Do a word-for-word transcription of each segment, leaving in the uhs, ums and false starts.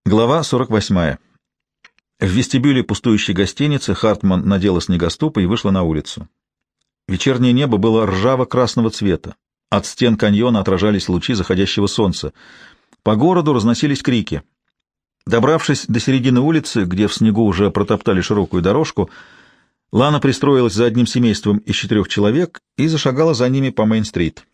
Глава сорок восьмая. В вестибюле пустующей гостиницы Хартман надела снегоступы и вышла на улицу. Вечернее небо было ржаво-красного цвета. От стен каньона отражались лучи заходящего солнца. По городу разносились крики. Добравшись до середины улицы, где в снегу уже протоптали широкую дорожку, Лана пристроилась за одним семейством из четырех человек и зашагала за ними по Мейн-стрит.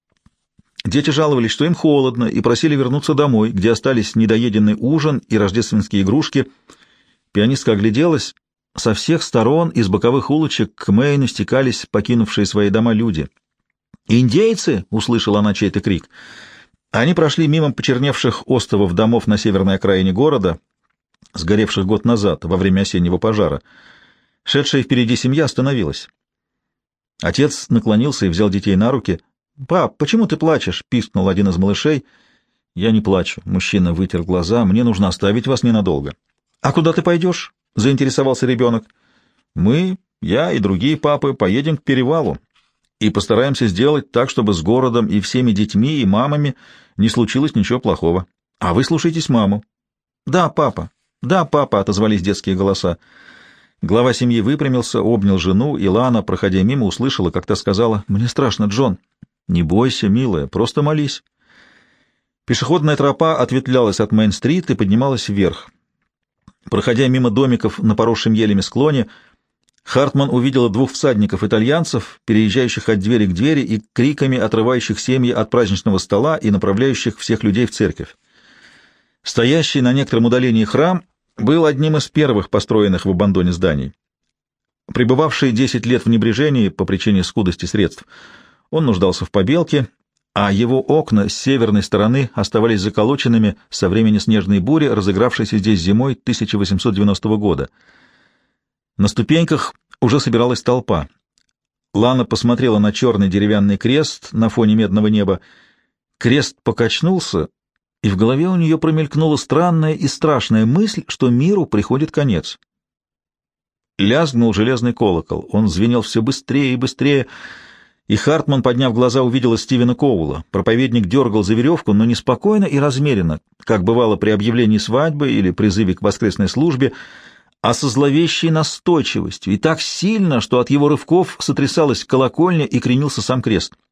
Дети жаловались, что им холодно, и просили вернуться домой, где остались недоеденный ужин и рождественские игрушки. Пианистка огляделась. Со всех сторон из боковых улочек к Мэйну стекались покинувшие свои дома люди. «Индейцы!» — услышала она чей-то крик. Они прошли мимо почерневших остовов домов на северной окраине города, сгоревших год назад, во время осеннего пожара. Шедшая впереди семья остановилась. Отец наклонился и взял детей на руки. «Пап, почему ты плачешь?» — пискнул один из малышей. «Я не плачу». Мужчина вытер глаза. «Мне нужно оставить вас ненадолго». «А куда ты пойдешь?» — заинтересовался ребенок. «Мы, я и другие папы, поедем к перевалу и постараемся сделать так, чтобы с городом и всеми детьми и мамами не случилось ничего плохого. А вы слушайтесь маму». «Да, папа». «Да, папа», — отозвались детские голоса. Глава семьи выпрямился, обнял жену, и Лана, проходя мимо, услышала, как та сказала: «Мне страшно, Джон». «Не бойся, милая, просто молись». Пешеходная тропа ответвлялась от Мейн-стрит и поднималась вверх. Проходя мимо домиков на поросшем елями склоне, Хартман увидела двух всадников-итальянцев, переезжающих от двери к двери и криками отрывающих семьи от праздничного стола и направляющих всех людей в церковь. Стоящий на некотором удалении храм был одним из первых построенных в Абандоне зданий. Пребывавший десять лет в небрежении по причине скудости средств, он нуждался в побелке, а его окна с северной стороны оставались заколоченными со времени снежной бури, разыгравшейся здесь зимой тысяча восемьсот девяностого года. На ступеньках уже собиралась толпа. Лана посмотрела на черный деревянный крест на фоне медного неба. Крест покачнулся, и в голове у нее промелькнула странная и страшная мысль, что миру приходит конец. Лязгнул железный колокол. Он звенел все быстрее и быстрее, и Хартман, подняв глаза, увидела Стивена Коула. Проповедник дергал за веревку, но неспокойно и размеренно, как бывало при объявлении свадьбы или призыве к воскресной службе, а со зловещей настойчивостью, и так сильно, что от его рывков сотрясалась колокольня и кренился сам крест.